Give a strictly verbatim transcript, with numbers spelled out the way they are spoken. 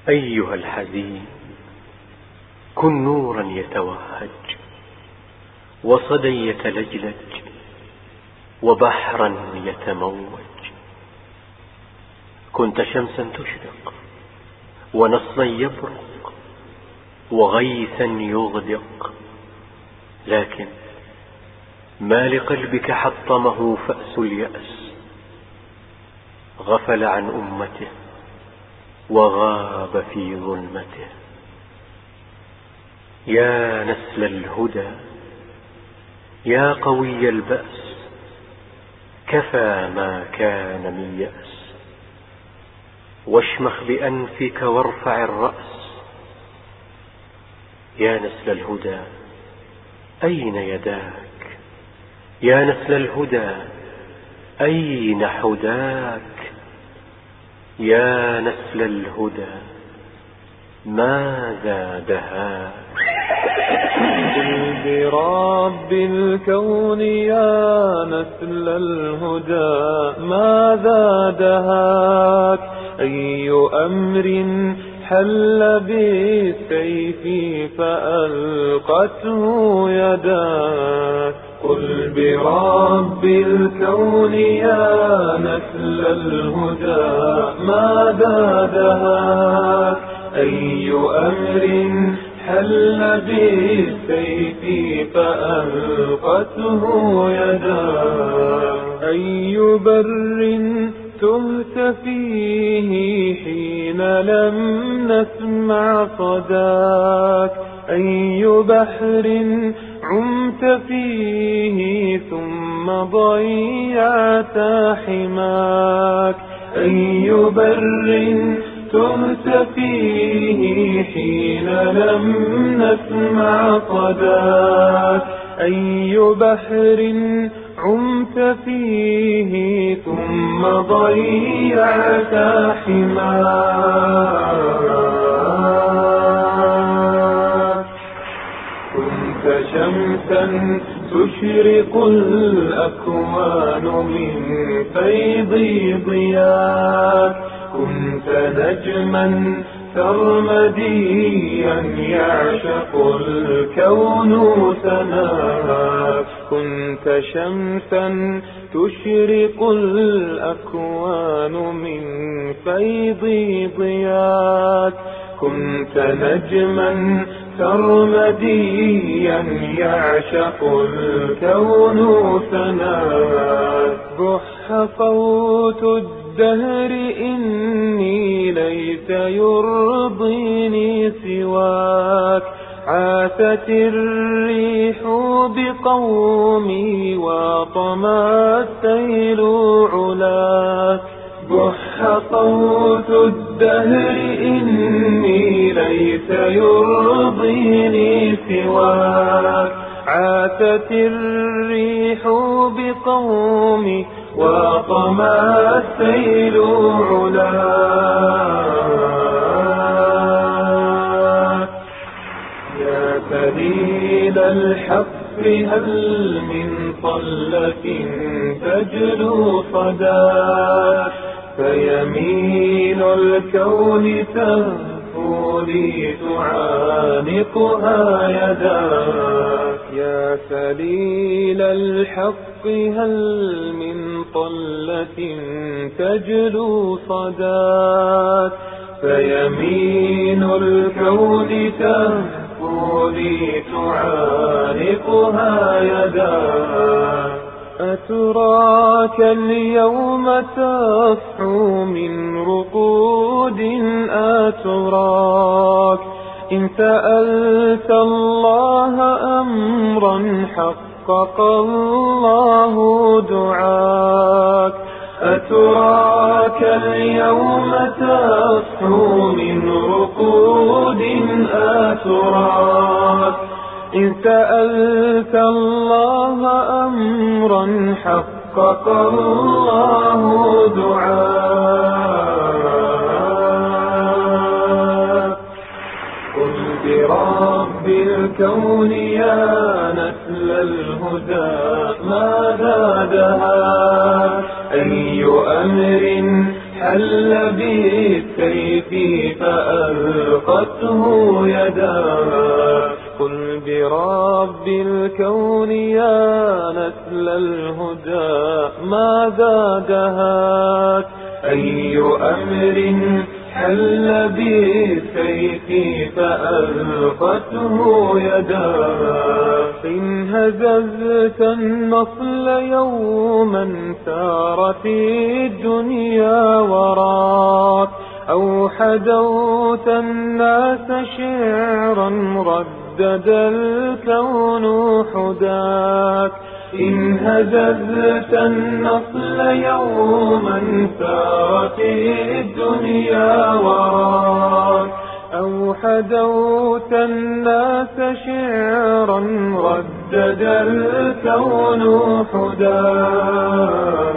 أيها الحزين كن نورا يتوهج، وصدى يتلجلج، وبحرا يتموج. كنت شمسا تشرق، ونصرا يبرق، وغيثا يغدق، لكن ما لقلبك حطمه فأس اليأس، غفل عن أمته وغاب في ظلمته. يا نسل الهدى يا قوي البأس، كفى ما كان من يأس. واشمخ بأنفك وارفع الرأس. يا نسل الهدى أين يداك؟ يا نسل الهدى أين حداك؟ يا نسل الهدى ماذا دهاك؟ قل برب الكون يا نسل الهدى ماذا دهاك؟ أي أمر حل بالسيف فألقته يداك؟ قل برب الكون يا نسل الهدى ماذا دهاك؟ أي أمر حل بالسيف فألقته يداك؟ أي بر تهت فيه حين لم نسمع صداك؟ أي بحر عمت فيه ثم ضيعت حماك؟ أي بر تهت فيه حين لم نسمع صداك؟ أي بحر عمت فيه ثم ضيعت حماك؟ كنت شمسا تشرق الأكوان من فيض ضياك، كنت نجما سرمديا يعشق الكون سناك، كنت شمسا تشرق الأكوان من فيض ضياك، كنت نجما سرمديا يعشق الكون سناك. بح صوت الدهر إني ليس يرضيني سواك، عاثت الريح بقومي وطمى السيل علاك. بح صوت الدهر إني ليس يرضيني سواك، عاثت الريح بقومي وطمى السيل علاك. يا سبيل الحق هل من طلة تجلو صداك؟ فيمين الكون تهفو لي تعانقها يداك. يا سليل الحق هل من طلة تجلو صداك؟ فيمين الكون تهفو لي تعانقها يداك. أتراك اليوم تصحو من رقود؟ أتراك إن سألت الله أمرا حقق الله دعاك. أتراك اليوم تصحو من رقود؟ أتراك إن سألت الله أمرا حقق الله دعاك. قل برب الكون يا نسل الهدى ماذا دهاك؟ أي أمر حل بالسيف فألقته يداه. قل برب الكون يا نسل الهدى ماذا دهاك؟ أي أمر حل بالسيف فألقته يداه. إن هززت النصل يوما سارت الدنيا وراك، أو حدوت الناس شعرا ردد الكون حداك. إن هززت النصل يوما سارت الدنيا وراك، أو حدوت الناس شعرا ردد الكون حداك.